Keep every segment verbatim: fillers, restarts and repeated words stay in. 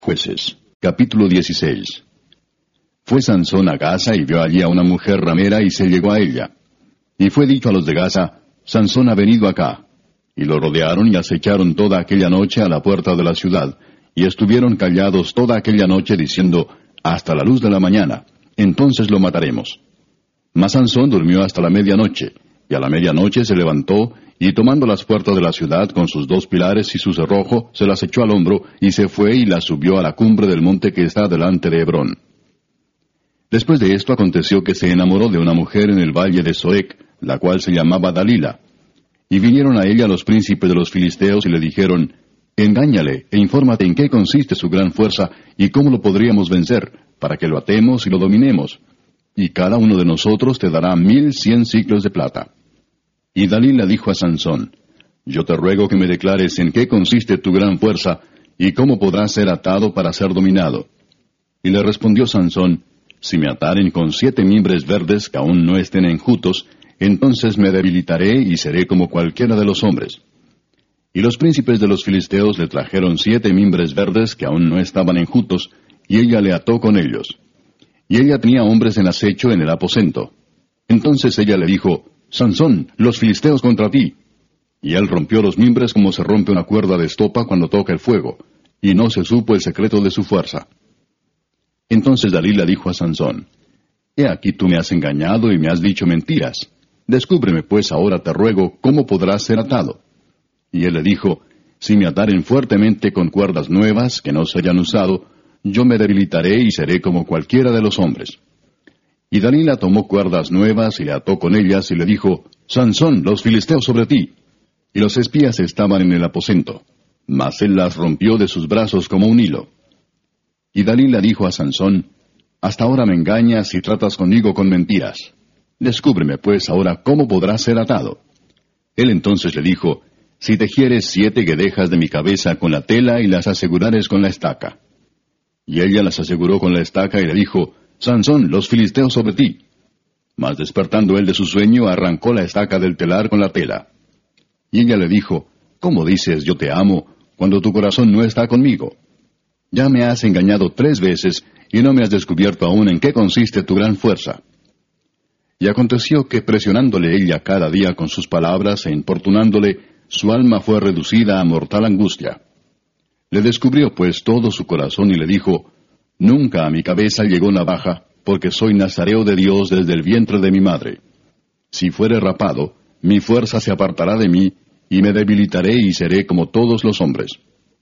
Jueces, capítulo dieciséis. Fue Sansón a Gaza y vio allí a una mujer ramera y se llegó a ella. Y fue dicho a los de Gaza, Sansón ha venido acá. Y lo rodearon y acecharon toda aquella noche a la puerta de la ciudad, y estuvieron callados toda aquella noche diciendo, hasta la luz de la mañana, entonces lo mataremos. Mas Sansón durmió hasta la medianoche, y a la medianoche se levantó, y tomando las puertas de la ciudad con sus dos pilares y su cerrojo, se las echó al hombro, y se fue y las subió a la cumbre del monte que está delante de Hebrón. Después de esto aconteció que se enamoró de una mujer en el valle de Soec, la cual se llamaba Dalila. Y vinieron a ella los príncipes de los filisteos y le dijeron, engáñale e infórmate en qué consiste su gran fuerza y cómo lo podríamos vencer, para que lo atemos y lo dominemos. Y cada uno de nosotros te dará mil cien siclos de plata. Y Dalila dijo a Sansón, yo te ruego que me declares en qué consiste tu gran fuerza, y cómo podrás ser atado para ser dominado. Y le respondió Sansón, si me ataren con siete mimbres verdes que aún no estén enjutos, entonces me debilitaré y seré como cualquiera de los hombres. Y los príncipes de los filisteos le trajeron siete mimbres verdes que aún no estaban enjutos, y ella le ató con ellos. Y ella tenía hombres en acecho en el aposento. Entonces ella le dijo, Sansón, los filisteos contra ti. Y él rompió los mimbres como se rompe una cuerda de estopa cuando toca el fuego, y no se supo el secreto de su fuerza. Entonces Dalila dijo a Sansón, he aquí tú me has engañado y me has dicho mentiras. Descúbreme pues ahora te ruego cómo podrás ser atado. Y él le dijo, si me ataren fuertemente con cuerdas nuevas que no se hayan usado, yo me debilitaré y seré como cualquiera de los hombres. Y Dalila tomó cuerdas nuevas y le ató con ellas y le dijo, Sansón, los filisteos sobre ti. Y los espías estaban en el aposento, mas él las rompió de sus brazos como un hilo. Y Dalila dijo a Sansón, hasta ahora me engañas y tratas conmigo con mentiras. Descúbreme pues ahora cómo podrás ser atado. Él entonces le dijo, si tejieres siete guedejas de mi cabeza con la tela y las asegurares con la estaca. Y ella las aseguró con la estaca y le dijo, Sansón, los filisteos sobre ti. Mas despertando él de su sueño, arrancó la estaca del telar con la tela. Y ella le dijo, ¿cómo dices yo te amo, cuando tu corazón no está conmigo? Ya me has engañado tres veces, y no me has descubierto aún en qué consiste tu gran fuerza. Y aconteció que presionándole ella cada día con sus palabras e importunándole, su alma fue reducida a mortal angustia. Le descubrió pues todo su corazón y le dijo, nunca a mi cabeza llegó navaja, porque soy nazareo de Dios desde el vientre de mi madre. Si fuere rapado, mi fuerza se apartará de mí, y me debilitaré y seré como todos los hombres.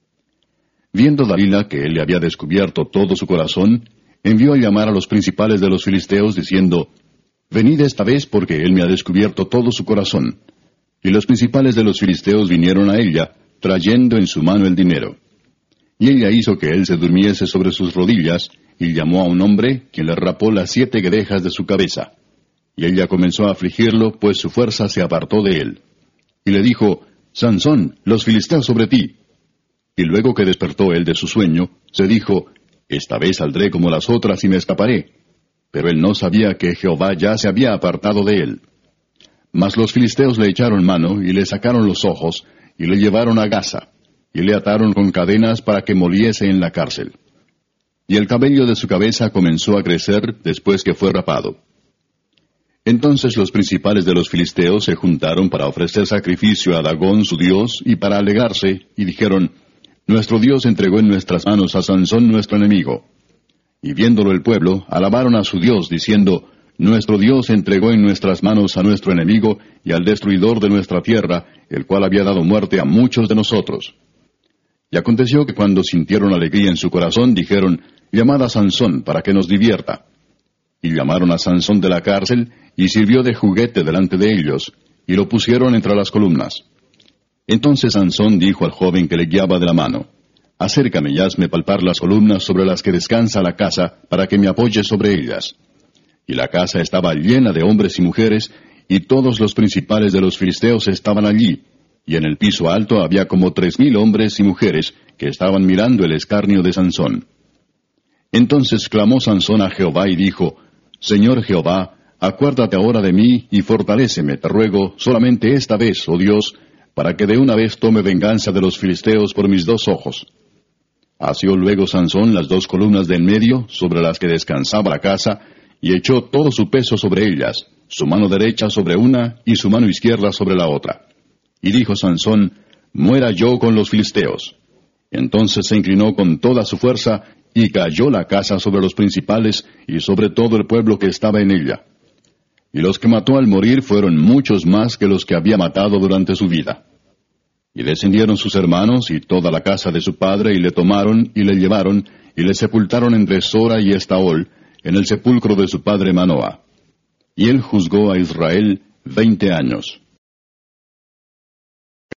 Viendo Dalila que él le había descubierto todo su corazón, envió a llamar a los principales de los filisteos, diciendo, venid esta vez porque él me ha descubierto todo su corazón. Y los principales de los filisteos vinieron a ella, trayendo en su mano el dinero. Y ella hizo que él se durmiese sobre sus rodillas, y llamó a un hombre, quien le rapó las siete guedejas de su cabeza. Y ella comenzó a afligirlo, pues su fuerza se apartó de él. Y le dijo, Sansón, los filisteos sobre ti. Y luego que despertó él de su sueño, se dijo, esta vez saldré como las otras y me escaparé. Pero él no sabía que Jehová ya se había apartado de él. Mas los filisteos le echaron mano, y le sacaron los ojos, y le llevaron a Gaza, y le ataron con cadenas para que moliese en la cárcel. Y el cabello de su cabeza comenzó a crecer después que fue rapado. Entonces los principales de los filisteos se juntaron para ofrecer sacrificio a Dagón su dios, y para alegarse, y dijeron, nuestro Dios entregó en nuestras manos a Sansón nuestro enemigo. Y viéndolo el pueblo, alabaron a su Dios, diciendo, nuestro Dios entregó en nuestras manos a nuestro enemigo y al destruidor de nuestra tierra, el cual había dado muerte a muchos de nosotros. Y aconteció que cuando sintieron alegría en su corazón, dijeron, llamad a Sansón para que nos divierta. Y llamaron a Sansón de la cárcel, y sirvió de juguete delante de ellos, y lo pusieron entre las columnas. Entonces Sansón dijo al joven que le guiaba de la mano, acércame y hazme palpar las columnas sobre las que descansa la casa, para que me apoye sobre ellas. Y la casa estaba llena de hombres y mujeres, y todos los principales de los filisteos estaban allí, y en el piso alto había como tres mil hombres y mujeres que estaban mirando el escarnio de Sansón. Entonces clamó Sansón a Jehová y dijo, Señor Jehová, acuérdate ahora de mí y fortaléceme, te ruego, solamente esta vez, oh Dios, para que de una vez tome venganza de los filisteos por mis dos ojos. Asió luego Sansón las dos columnas de en medio, sobre las que descansaba la casa, y echó todo su peso sobre ellas, su mano derecha sobre una y su mano izquierda sobre la otra. Y dijo Sansón, muera yo con los filisteos. Entonces se inclinó con toda su fuerza, y cayó la casa sobre los principales, y sobre todo el pueblo que estaba en ella. Y los que mató al morir fueron muchos más que los que había matado durante su vida. Y descendieron sus hermanos y toda la casa de su padre, y le tomaron, y le llevaron, y le sepultaron entre Sora y Estaol, en el sepulcro de su padre Manoah. Y él juzgó a Israel veinte años.